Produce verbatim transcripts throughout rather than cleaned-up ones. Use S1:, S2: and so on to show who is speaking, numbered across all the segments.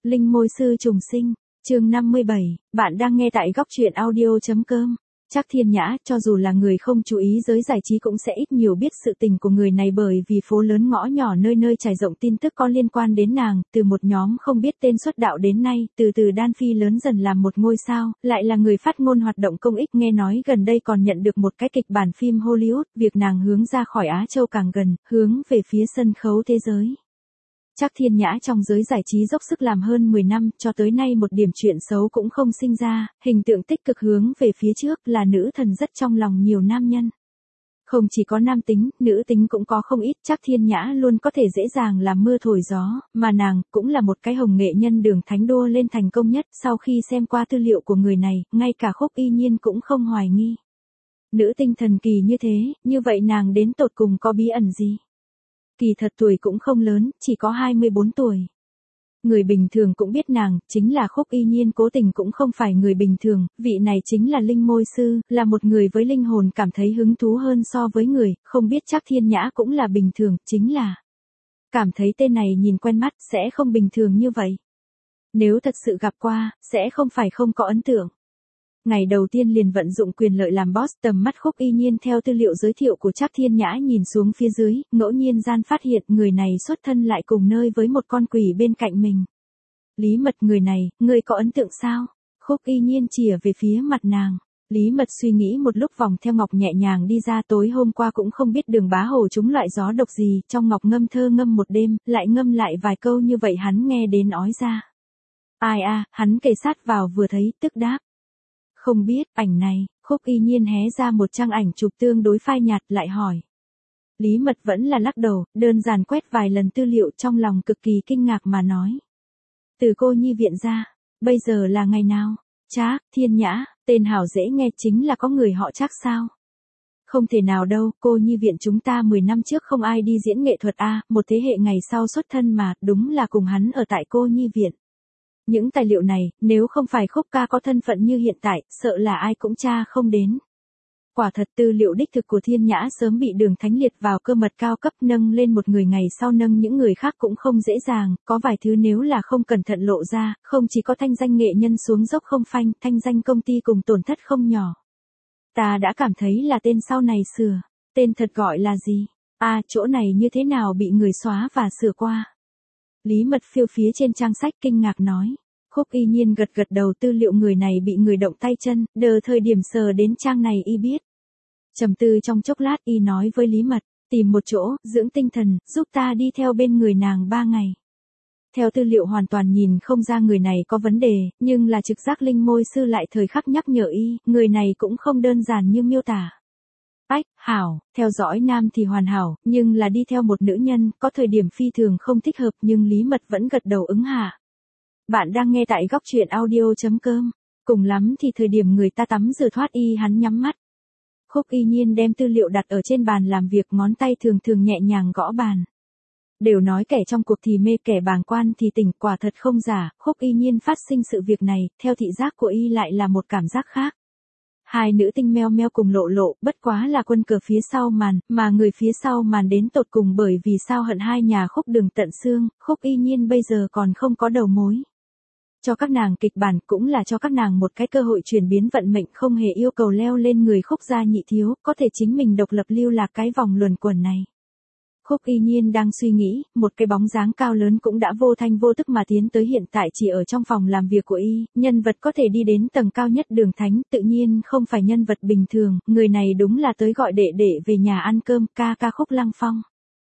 S1: Linh môi sư trùng sinh, chương năm mươi bảy, bạn đang nghe tại góc truyện audio.com. Trác Thiên Nhã, cho dù là người không chú ý giới giải trí cũng sẽ ít nhiều biết sự tình của người này, bởi vì phố lớn ngõ nhỏ nơi nơi trải rộng tin tức có liên quan đến nàng, từ một nhóm không biết tên xuất đạo đến nay, từ từ đan phi lớn dần làm một ngôi sao, lại là người phát ngôn hoạt động công ích, nghe nói gần đây còn nhận được một cái kịch bản phim Hollywood, việc nàng hướng ra khỏi Á Châu càng gần, hướng về phía sân khấu thế giới. Trác Thiên Nhã trong giới giải trí dốc sức làm hơn mười năm, cho tới nay một điểm chuyện xấu cũng không sinh ra, hình tượng tích cực hướng về phía trước, là nữ thần rất trong lòng nhiều nam nhân. Không chỉ có nam tính, nữ tính cũng có không ít, Trác Thiên Nhã luôn có thể dễ dàng làm mưa thổi gió, mà nàng cũng là một cái hồng nghệ nhân đường thánh đua lên thành công nhất. Sau khi xem qua tư liệu của người này, ngay cả Khúc Y Nhiên cũng không hoài nghi. Nữ tinh thần kỳ như thế, như vậy nàng đến tột cùng có bí ẩn gì? Kỳ thật tuổi cũng không lớn, chỉ có hai mươi bốn tuổi. Người bình thường cũng biết nàng, chính là Khúc Y Nhiên, cố tình cũng không phải người bình thường, vị này chính là linh môi sư, là một người với linh hồn cảm thấy hứng thú hơn so với người, không biết Trác Thiên Nhã cũng là bình thường, chính là cảm thấy tên này nhìn quen mắt, sẽ không bình thường như vậy. Nếu thật sự gặp qua, sẽ không phải không có ấn tượng. Ngày đầu tiên liền vận dụng quyền lợi làm boss, tầm mắt Khúc Y Nhiên theo tư liệu giới thiệu của Trác Thiên Nhã nhìn xuống phía dưới, ngẫu nhiên gian phát hiện người này xuất thân lại cùng nơi với một con quỷ bên cạnh mình. Lý Mật, người này, ngươi có ấn tượng sao? Khúc Y Nhiên chìa về phía mặt nàng. Lý Mật suy nghĩ một lúc, vòng theo ngọc nhẹ nhàng đi ra, tối hôm qua cũng không biết Đường Bá Hổ trúng loại gió độc gì, trong ngọc ngâm thơ ngâm một đêm, lại ngâm lại vài câu như vậy hắn nghe đến ói ra. Ai a, à, hắn kề sát vào vừa thấy, tức đáp. Không biết, ảnh này, Khúc Y Nhiên hé ra một trang ảnh chụp tương đối phai nhạt, lại hỏi. Lý Mật vẫn là lắc đầu, đơn giản quét vài lần tư liệu, trong lòng cực kỳ kinh ngạc mà nói. Từ cô nhi viện ra, bây giờ là ngày nào? Trác Thiên Nhã, tên hảo dễ nghe, chính là có người họ Trác sao? Không thể nào đâu, cô nhi viện chúng ta mười năm trước không ai đi diễn nghệ thuật a, một thế hệ ngày sau xuất thân mà, đúng là cùng hắn ở tại cô nhi viện. Những tài liệu này, nếu không phải Khúc ca có thân phận như hiện tại, sợ là ai cũng tra không đến. Quả thật tư liệu đích thực của Thiên Nhã sớm bị Đường Thánh liệt vào cơ mật cao cấp, nâng lên một người ngày sau nâng những người khác cũng không dễ dàng, có vài thứ nếu là không cẩn thận lộ ra, không chỉ có thanh danh nghệ nhân xuống dốc không phanh, thanh danh công ty cùng tổn thất không nhỏ. Ta đã cảm thấy là tên sau này sửa, tên thật gọi là gì? A, à, chỗ này như thế nào bị người xóa và sửa qua? Lý Mật phiêu phía trên trang sách kinh ngạc nói. Khúc Y Nhiên gật gật đầu, tư liệu người này bị người động tay chân, đờ thời điểm sờ đến trang này y biết. Trầm tư trong chốc lát, y nói với Lý Mật, tìm một chỗ, dưỡng tinh thần, giúp ta đi theo bên người nàng ba ngày. Theo tư liệu hoàn toàn nhìn không ra người này có vấn đề, nhưng là trực giác linh môi sư lại thời khắc nhắc nhở y, người này cũng không đơn giản như miêu tả. Ách, hảo, theo dõi nam thì hoàn hảo, nhưng là đi theo một nữ nhân, có thời điểm phi thường không thích hợp, nhưng Lý Mật vẫn gật đầu ứng hạ. Bạn đang nghe tại góc truyện audio.com, cùng lắm thì thời điểm người ta tắm rửa thoát y hắn nhắm mắt. Khúc Y Nhiên đem tư liệu đặt ở trên bàn làm việc, ngón tay thường thường nhẹ nhàng gõ bàn. Đều nói kẻ trong cuộc thì mê, kẻ bàng quan thì tỉnh, quả thật không giả, Khúc Y Nhiên phát sinh sự việc này, theo thị giác của y lại là một cảm giác khác. Hai nữ tinh meo meo cùng lộ lộ, bất quá là quân cờ phía sau màn, mà người phía sau màn đến tột cùng bởi vì sao hận hai nhà Khúc Đường tận xương, Khúc Y Nhiên bây giờ còn không có đầu mối. Cho các nàng kịch bản cũng là cho các nàng một cái cơ hội chuyển biến vận mệnh, không hề yêu cầu leo lên người Khúc gia nhị thiếu, có thể chính mình độc lập lưu lạc cái vòng luẩn quẩn này. Khúc Y Nhiên đang suy nghĩ, một cái bóng dáng cao lớn cũng đã vô thanh vô tức mà tiến tới, hiện tại chỉ ở trong phòng làm việc của y, nhân vật có thể đi đến tầng cao nhất Đường Thánh, tự nhiên không phải nhân vật bình thường, người này đúng là tới gọi đệ đệ về nhà ăn cơm, ca ca Khúc Lăng Phong.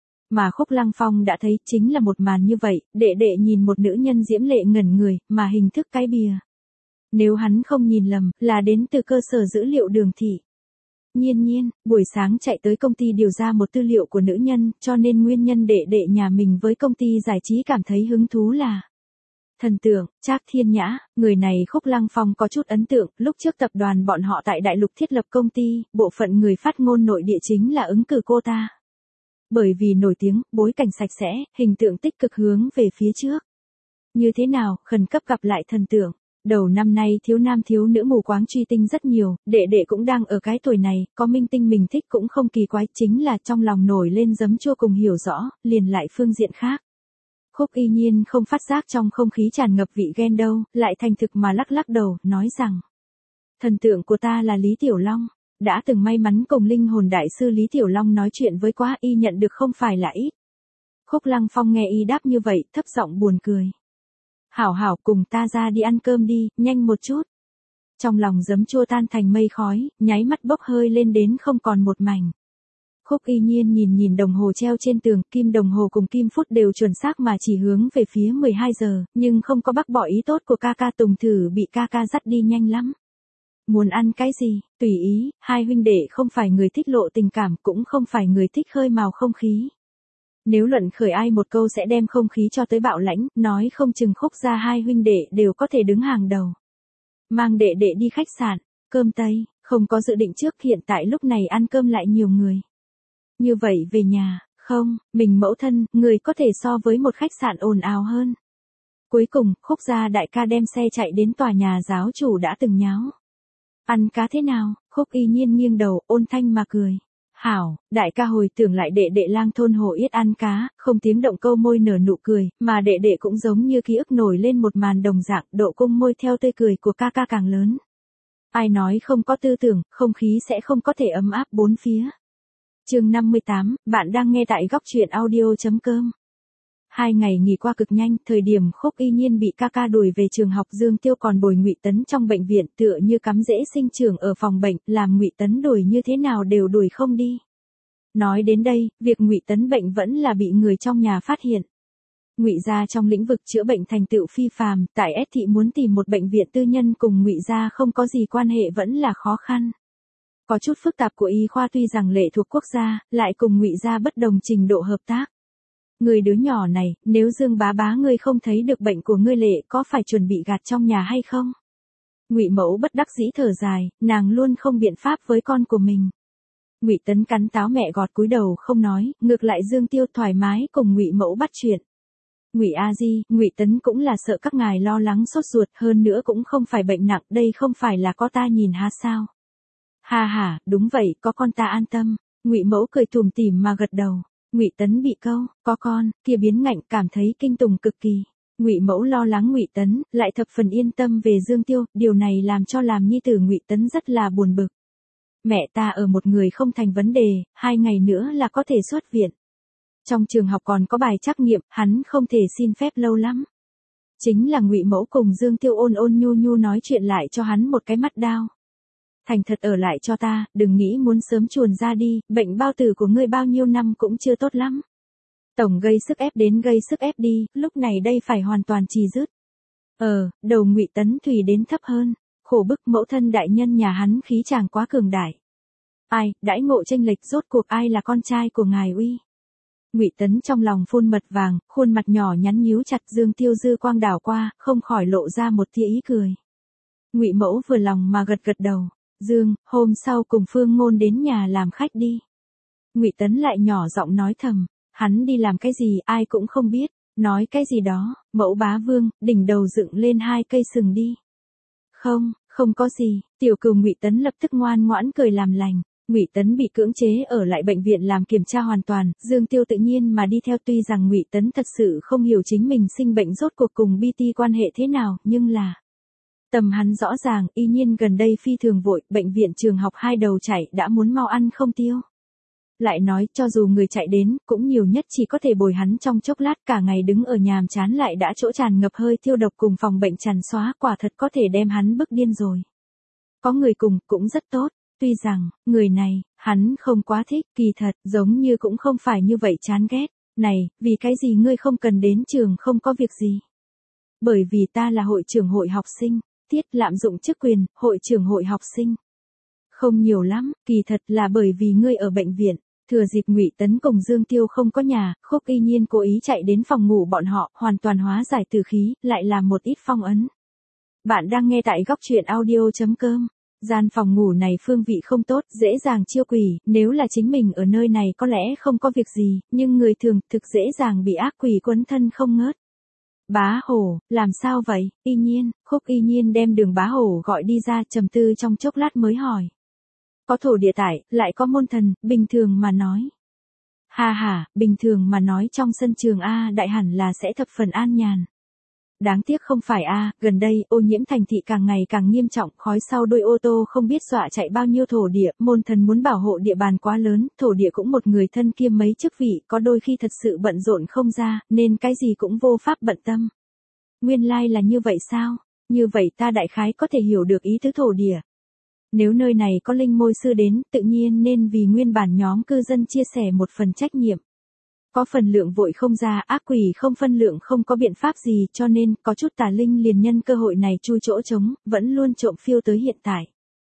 S1: Mà Khúc Lăng Phong đã thấy, chính là một màn như vậy, đệ đệ nhìn một nữ nhân diễm lệ ngẩn người, mà hình thức cái bìa. Nếu hắn không nhìn lầm, là đến từ cơ sở dữ liệu Đường thị. Nhiên Nhiên, buổi sáng chạy tới công ty điều ra một tư liệu của nữ nhân, cho nên nguyên nhân đệ đệ nhà mình với công ty giải trí cảm thấy hứng thú là thần tượng, Trác Thiên Nhã, người này Khúc Lăng Phong có chút ấn tượng, lúc trước tập đoàn bọn họ tại Đại Lục thiết lập công ty, bộ phận người phát ngôn nội địa chính là ứng cử cô ta. Bởi vì nổi tiếng, bối cảnh sạch sẽ, hình tượng tích cực hướng về phía trước. Như thế nào, khẩn cấp gặp lại thần tượng. Đầu năm nay thiếu nam thiếu nữ mù quáng truy tinh rất nhiều, đệ đệ cũng đang ở cái tuổi này, có minh tinh mình thích cũng không kỳ quái, chính là trong lòng nổi lên giấm chua cùng hiểu rõ, liền lại phương diện khác. Khúc Y Nhiên không phát giác trong không khí tràn ngập vị ghen đâu, lại thành thực mà lắc lắc đầu, nói rằng. Thần tượng của ta là Lý Tiểu Long. Đã từng may mắn cùng linh hồn đại sư Lý Tiểu Long nói chuyện với quá y nhận được không phải là ít. Khúc Lăng Phong nghe y đáp như vậy, thấp giọng buồn cười. Hảo hảo cùng ta ra đi ăn cơm đi, nhanh một chút. Trong lòng giấm chua tan thành mây khói, nháy mắt bốc hơi lên đến không còn một mảnh. Khúc Y Nhiên nhìn nhìn đồng hồ treo trên tường, kim đồng hồ cùng kim phút đều chuẩn xác mà chỉ hướng về phía mười hai giờ, nhưng không có bác bỏ ý tốt của ca ca Tùng Thử bị ca ca dắt đi nhanh lắm. Muốn ăn cái gì, tùy ý, hai huynh đệ không phải người thích lộ tình cảm cũng không phải người thích khơi mào không khí. Nếu luận khởi ai một câu sẽ đem không khí cho tới bạo lãnh, nói không chừng Khúc ra hai huynh đệ đều có thể đứng hàng đầu. Mang đệ đệ đi khách sạn, cơm Tây, không có dự định trước hiện tại lúc này ăn cơm lại nhiều người. Như vậy về nhà, không, mình mẫu thân, người có thể so với một khách sạn ồn ào hơn. Cuối cùng, Khúc gia đại ca đem xe chạy đến tòa nhà giáo chủ đã từng nháo. Ăn cá thế nào? Khúc Y Nhiên nghiêng đầu, ôn thanh mà cười. Hảo, đại ca hồi tưởng lại đệ đệ lang thôn hồ yết ăn cá, không tiếng động câu môi nở nụ cười, mà đệ đệ cũng giống như ký ức nổi lên một màn đồng dạng, độ cung môi theo tươi cười của ca ca càng lớn. Ai nói không có tư tưởng, không khí sẽ không có thể ấm áp bốn phía. Chương năm mươi tám, bạn đang nghe tại góc truyện audio chấm com. Hai ngày nghỉ qua cực nhanh, thời điểm Khúc Y Nhiên bị ca ca đuổi về trường học, Dương Tiêu còn bồi Ngụy Tấn trong bệnh viện, tựa như cắm rễ sinh trưởng ở phòng bệnh, làm Ngụy Tấn đuổi như thế nào đều đuổi không đi. Nói đến đây, việc Ngụy Tấn bệnh vẫn là bị người trong nhà phát hiện. Ngụy gia trong lĩnh vực chữa bệnh thành tựu phi phàm, tại S thị muốn tìm một bệnh viện tư nhân cùng Ngụy gia không có gì quan hệ vẫn là khó khăn. Có chút phức tạp của y khoa tuy rằng lệ thuộc quốc gia, lại cùng Ngụy gia bất đồng trình độ hợp tác. Người đứa nhỏ này, nếu Dương bá bá ngươi không thấy được bệnh của ngươi lệ có phải chuẩn bị gạt trong nhà hay không? Ngụy Mẫu bất đắc dĩ thở dài, nàng luôn không biện pháp với con của mình. Ngụy Tấn cắn táo mẹ gọt cúi đầu không nói, ngược lại Dương Tiêu thoải mái cùng Ngụy Mẫu bắt chuyện. Ngụy A Di, Ngụy Tấn cũng là sợ các ngài lo lắng sốt ruột, hơn nữa cũng không phải bệnh nặng, đây không phải là có ta nhìn há sao? Ha ha, đúng vậy, có con ta an tâm. Ngụy Mẫu cười tủm tỉm mà gật đầu. Ngụy Tấn bị câu, có con, kia biến ngạnh, cảm thấy kinh tủng cực kỳ. Ngụy Mẫu lo lắng Ngụy Tấn, lại thập phần yên tâm về Dương Tiêu, điều này làm cho làm nhi tử Ngụy Tấn rất là buồn bực. Mẹ ta ở một người không thành vấn đề, hai ngày nữa là có thể xuất viện. Trong trường học còn có bài trắc nghiệm, hắn không thể xin phép lâu lắm. Chính là Ngụy Mẫu cùng Dương Tiêu ôn ôn nhu nhu nói chuyện lại cho hắn một cái mắt đao. Thành thật ở lại cho ta, đừng nghĩ muốn sớm chuồn ra đi, bệnh bao tử của ngươi bao nhiêu năm cũng chưa tốt lắm. Tổng gây sức ép đến gây sức ép đi, lúc này đây phải hoàn toàn trì dứt. Ờ, đầu Ngụy Tấn Thủy đến thấp hơn, khổ bức mẫu thân đại nhân nhà hắn khí chàng quá cường đại. Ai, đãi ngộ chênh lệch rốt cuộc ai là con trai của ngài uy. Ngụy Tấn trong lòng phun mật vàng, khuôn mặt nhỏ nhắn nhíu chặt, Dương Tiêu dư quang đảo qua, không khỏi lộ ra một tia ý cười. Ngụy Mẫu vừa lòng mà gật gật đầu. Dương, hôm sau cùng Phương Ngôn đến nhà làm khách đi. Ngụy Tấn lại nhỏ giọng nói thầm, hắn đi làm cái gì ai cũng không biết, nói cái gì đó, Mẫu bá Vương, đỉnh đầu dựng lên hai cây sừng đi. Không, không có gì, tiểu cừu Ngụy Tấn lập tức ngoan ngoãn cười làm lành. Ngụy Tấn bị cưỡng chế ở lại bệnh viện làm kiểm tra hoàn toàn, Dương Tiêu tự nhiên mà đi theo, tuy rằng Ngụy Tấn thật sự không hiểu chính mình sinh bệnh rốt cuộc cùng bê tê quan hệ thế nào, nhưng là tầm hắn rõ ràng, Y Nhiên gần đây phi thường vội, bệnh viện trường học hai đầu chảy đã muốn mau ăn không tiêu. Lại nói, cho dù người chạy đến, cũng nhiều nhất chỉ có thể bồi hắn trong chốc lát, cả ngày đứng ở nhàm chán lại đã chỗ tràn ngập hơi tiêu độc cùng phòng bệnh tràn xóa, quả thật có thể đem hắn bức điên rồi. Có người cùng, cũng rất tốt, tuy rằng, người này, hắn không quá thích, kỳ thật, giống như cũng không phải như vậy chán ghét. Này, vì cái gì ngươi không cần đến trường không có việc gì? Bởi vì ta là hội trưởng hội học sinh. Tiết lạm dụng chức quyền, hội trưởng hội học sinh. Không nhiều lắm, kỳ thật là bởi vì ngươi ở bệnh viện. Thừa dịp Ngụy Tấn cùng Dương Tiêu không có nhà, Khúc Y Nhiên cố ý chạy đến phòng ngủ bọn họ, hoàn toàn hóa giải tử khí, lại làm một ít phong ấn. Bạn đang nghe tại góc truyện audio chấm com. Gian phòng ngủ này phương vị không tốt, dễ dàng chiêu quỷ, nếu là chính mình ở nơi này có lẽ không có việc gì, nhưng người thường thực dễ dàng bị ác quỷ quấn thân không ngớt. Bá Hổ, làm sao vậy? Y Nhiên, Khúc Y Nhiên đem Đường Bá Hổ gọi đi ra, trầm tư trong chốc lát mới hỏi. Có thổ địa tải, lại có môn thần, bình thường mà nói. Ha ha, bình thường mà nói trong sân trường A Đại hẳn là sẽ thập phần an nhàn. Đáng tiếc không phải A, gần đây ô nhiễm thành thị càng ngày càng nghiêm trọng, khói sau đuôi ô tô không biết dọa chạy bao nhiêu thổ địa, môn thần muốn bảo hộ địa bàn quá lớn, thổ địa cũng một người thân kiêm mấy chức vị, có đôi khi thật sự bận rộn không ra, nên cái gì cũng vô pháp bận tâm. Nguyên lai like là như vậy sao? Như vậy ta đại khái có thể hiểu được ý tứ thổ địa. Nếu nơi này có linh môi sư đến, tự nhiên nên vì nguyên bản nhóm cư dân chia sẻ một phần trách nhiệm. Có phần lượng vội không ra, ác quỷ không phân lượng không có biện pháp gì, cho nên có chút tà linh liền nhân cơ hội này chui chỗ trống, vẫn luôn trộm phiêu tới hiện tại.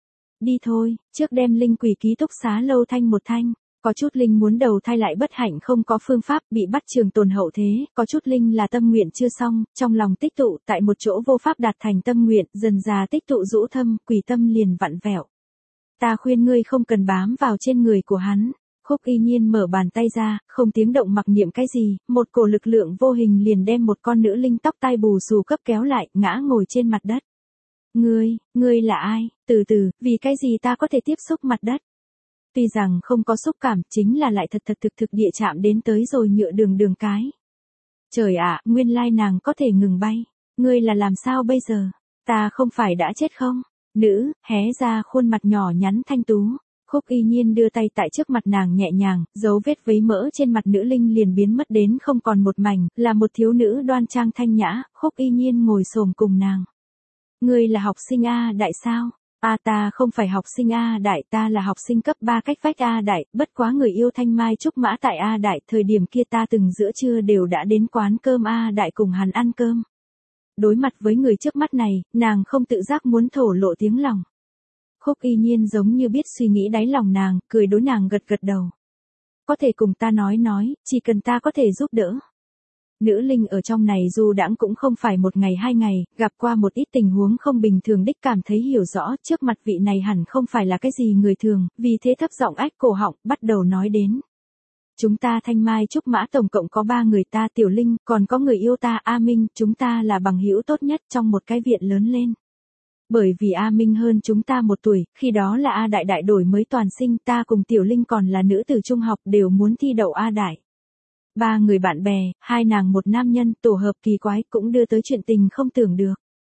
S1: Đi thôi, trước đem linh quỷ ký túc xá lâu thanh một thanh. Có chút linh muốn đầu thai lại bất hạnh không có phương pháp, bị bắt trường tồn hậu thế, có chút linh là tâm nguyện chưa xong, trong lòng tích tụ, tại một chỗ vô pháp đạt thành tâm nguyện, dần già tích tụ rũ thâm, quỷ tâm liền vặn vẹo. Ta khuyên ngươi không cần bám vào trên người của hắn. Khúc Y Nhiên mở bàn tay ra, không tiếng động mặc niệm cái gì, một cổ lực lượng vô hình liền đem một con nữ linh tóc tai bù xù cấp kéo lại, ngã ngồi trên mặt đất. Ngươi, ngươi là ai? Từ từ, vì cái gì ta có thể tiếp xúc mặt đất? Tuy rằng không có xúc cảm, chính là lại thật thật thực thực địa chạm đến tới rồi nhựa đường đường cái. Trời ạ, nguyên lai nàng có thể ngừng bay. Ngươi là làm sao bây giờ? Ta không phải đã chết không? Nữ, hé ra khuôn mặt nhỏ nhắn thanh tú. Khúc Y Nhiên đưa tay tại trước mặt nàng nhẹ nhàng, dấu vết vấy mỡ trên mặt nữ linh liền biến mất đến không còn một mảnh, là một thiếu nữ đoan trang thanh nhã. Khúc Y Nhiên ngồi xổm cùng nàng. Ngươi là học sinh A Đại sao? A ta không phải học sinh A Đại, ta là học sinh cấp ba cách vách A Đại, bất quá người yêu thanh mai trúc mã tại A Đại, thời điểm kia ta từng giữa trưa đều đã đến quán cơm A Đại cùng hắn ăn cơm. Đối mặt với người trước mắt này, nàng không tự giác muốn thổ lộ tiếng lòng. Khúc Y Nhiên giống như biết suy nghĩ đáy lòng nàng, cười đối nàng gật gật đầu. Có thể cùng ta nói nói, chỉ cần ta có thể giúp đỡ. Nữ linh ở trong này dù đãng cũng không phải một ngày hai ngày, gặp qua một ít tình huống không bình thường đích cảm thấy hiểu rõ, trước mặt vị này hẳn không phải là cái gì người thường, vì thế thấp giọng ách cổ họng, bắt đầu nói đến. Chúng ta thanh mai trúc mã tổng cộng có ba người, ta Tiểu Linh, còn có người yêu ta A Minh, chúng ta là bằng hữu tốt nhất trong một cái viện lớn lên. Bởi vì A Minh hơn chúng ta một tuổi, khi đó là A Đại đại đổi mới toàn sinh, ta cùng Tiểu Linh còn là nữ từ trung học đều muốn thi đậu A Đại. Ba người bạn bè, hai nàng một nam nhân, tổ hợp kỳ quái cũng đưa tới chuyện tình không tưởng được.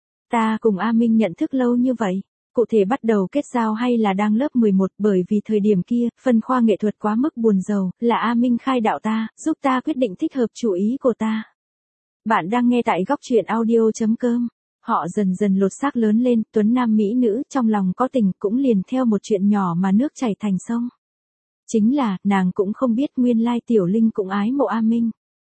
S1: Ta cùng A Minh nhận thức lâu như vậy, cụ thể bắt đầu kết giao hay là đang lớp mười một, bởi vì thời điểm kia, phân khoa nghệ thuật quá mức buồn rầu, là A Minh khai đạo ta, giúp ta quyết định thích hợp chủ ý của ta. Bạn đang nghe tại góc truyện audio chấm com. Họ dần dần lột xác lớn lên, tuấn nam mỹ nữ trong lòng có tình cũng liền theo một chuyện nhỏ mà nước chảy thành sông. Chính là, nàng cũng không biết nguyên lai Tiểu Linh cũng ái mộ A Minh.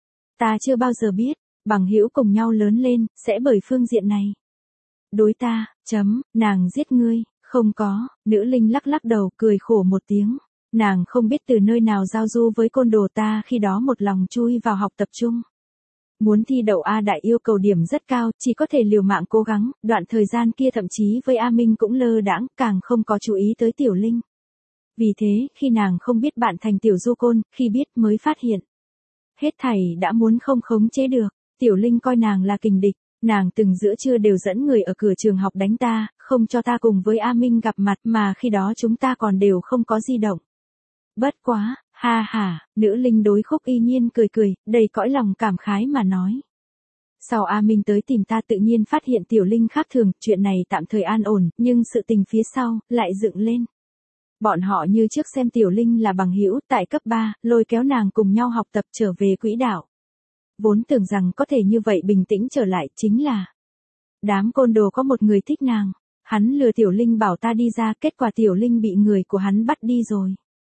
S1: Ta chưa bao giờ biết, bằng hữu cùng nhau lớn lên, sẽ bởi phương diện này. Đối ta, chấm, nàng giết ngươi, không có, nữ linh lắc lắc đầu, cười khổ một tiếng. Nàng không biết từ nơi nào giao du với côn đồ ta khi đó một lòng chui vào học tập trung. Muốn thi đậu A Đại yêu cầu điểm rất cao, chỉ có thể liều mạng cố gắng, đoạn thời gian kia thậm chí với A Minh cũng lơ đãng, càng không có chú ý tới Tiểu Linh. Vì thế, khi nàng không biết bạn thành Tiểu Du Côn, khi biết mới phát hiện. Hết thảy đã muốn không khống chế được, Tiểu Linh coi nàng là kình địch, nàng từng giữa trưa đều dẫn người ở cửa trường học đánh ta, không cho ta cùng với A Minh gặp mặt mà khi đó chúng ta còn đều không có di động. Bất quá, ha ha, nữ linh đối Khúc Y Nhiên cười cười, đầy cõi lòng cảm khái mà nói. Sau A Minh tới tìm ta tự nhiên phát hiện Tiểu Linh khác thường, chuyện này tạm thời an ổn, nhưng sự tình phía sau, lại dựng lên. Bọn họ như trước xem Tiểu Linh là bằng hữu tại cấp ba, lôi kéo nàng cùng nhau học tập trở về quỹ đạo. Vốn tưởng rằng có thể như vậy bình tĩnh trở lại, chính là đám côn đồ có một người thích nàng, hắn lừa Tiểu Linh bảo ta đi ra, kết quả Tiểu Linh bị người của hắn bắt đi rồi.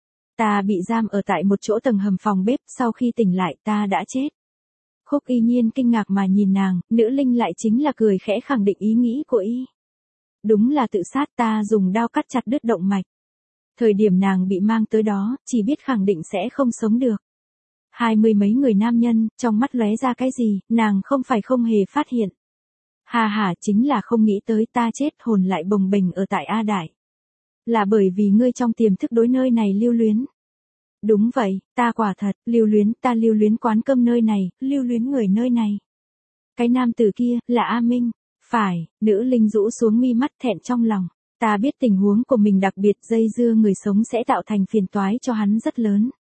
S1: Ta bị giam ở tại một chỗ tầng hầm phòng bếp, sau khi tỉnh lại ta đã chết. Khúc Y Nhiên kinh ngạc mà nhìn nàng, nữ linh lại chính là cười khẽ khẳng định ý nghĩ của y. Đúng là tự sát, ta dùng dao cắt chặt đứt động mạch. Thời điểm nàng bị mang tới đó, chỉ biết khẳng định sẽ không sống được. Hai mươi mấy người nam nhân, trong mắt lóe ra cái gì, nàng không phải không hề phát hiện. Hà hà, chính là không nghĩ tới ta chết hồn lại bồng bềnh ở tại A Đại. Là bởi vì ngươi trong tiềm thức đối nơi này lưu luyến. Đúng vậy, ta quả thật, lưu luyến, ta lưu luyến quán cơm nơi này, lưu luyến người nơi này. Cái nam tử kia, là A Minh. Phải, nữ linh rũ xuống mi mắt thẹn trong lòng. Ta biết tình huống của mình đặc biệt dây dưa người sống sẽ tạo thành phiền toái cho hắn rất lớn.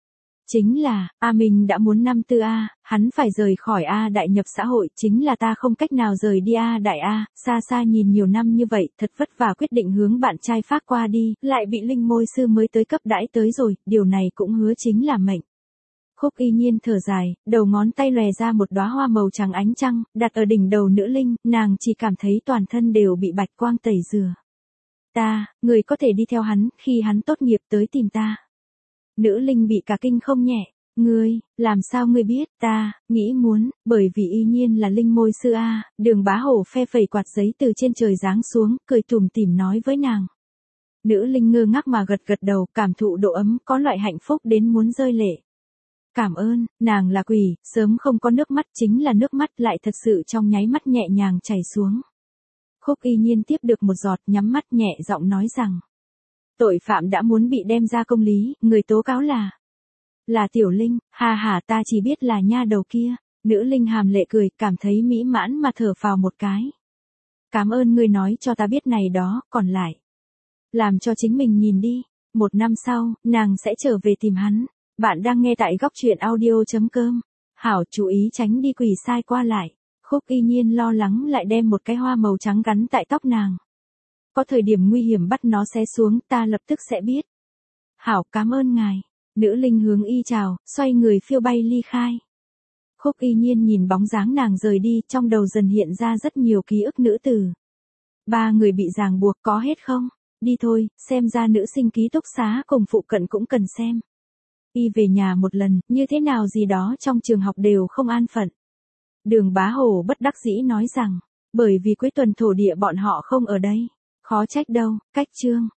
S1: Chính là, A Minh đã muốn năm tư A, hắn phải rời khỏi A đại nhập xã hội, chính là ta không cách nào rời đi A đại A, xa xa nhìn nhiều năm như vậy, thật vất vả quyết định hướng bạn trai phát qua đi, lại bị linh môi sư mới tới cấp đãi tới rồi, điều này cũng hứa chính là mệnh. Khúc Y Nhiên thở dài, đầu ngón tay lòe ra một đóa hoa màu trắng ánh trăng, đặt ở đỉnh đầu nữ linh, nàng chỉ cảm thấy toàn thân đều bị bạch quang tẩy rửa. Ta, người có thể đi theo hắn, khi hắn tốt nghiệp tới tìm ta. Nữ linh bị cả kinh không nhẹ. Ngươi, làm sao ngươi biết? Ta, nghĩ muốn, bởi vì Y Nhiên là linh môi sư A, Đường Bá Hổ phe phẩy quạt giấy từ trên trời giáng xuống, cười tủm tỉm nói với nàng. Nữ linh ngơ ngác mà gật gật đầu, cảm thụ độ ấm, có loại hạnh phúc đến muốn rơi lệ. Cảm ơn, nàng là quỷ, sớm không có nước mắt, chính là nước mắt lại thật sự trong nháy mắt nhẹ nhàng chảy xuống. Khúc Y Nhiên tiếp được một giọt, nhắm mắt nhẹ giọng nói rằng. Tội phạm đã muốn bị đem ra công lý, người tố cáo là. Là Tiểu Linh, ha ha, ta chỉ biết là nha đầu kia. Nữ linh hàm lệ cười, cảm thấy mỹ mãn mà thở phào một cái. Cảm ơn ngươi nói cho ta biết này đó, còn lại. Làm cho chính mình nhìn đi. Một năm sau, nàng sẽ trở về tìm hắn. Bạn đang nghe tại góc truyện audio chấm com. Hảo, chú ý tránh đi quỷ sai qua lại. Khúc Y Nhiên lo lắng lại đem một cái hoa màu trắng gắn tại tóc nàng. Có thời điểm nguy hiểm bắt nó xé xuống, ta lập tức sẽ biết. Hảo, cảm ơn ngài. Nữ linh hướng y chào, xoay người phiêu bay ly khai. Khúc Y Nhiên nhìn bóng dáng nàng rời đi, trong đầu dần hiện ra rất nhiều ký ức nữ tử. Ba người bị ràng buộc có hết không? Đi thôi, xem ra nữ sinh ký túc xá cùng phụ cận cũng cần xem. Y về nhà một lần, như thế nào gì đó trong trường học đều không an phận. Đường Bá Hổ bất đắc dĩ nói rằng, bởi vì cuối tuần thổ địa bọn họ không ở đây. Khó trách đâu, cách chương.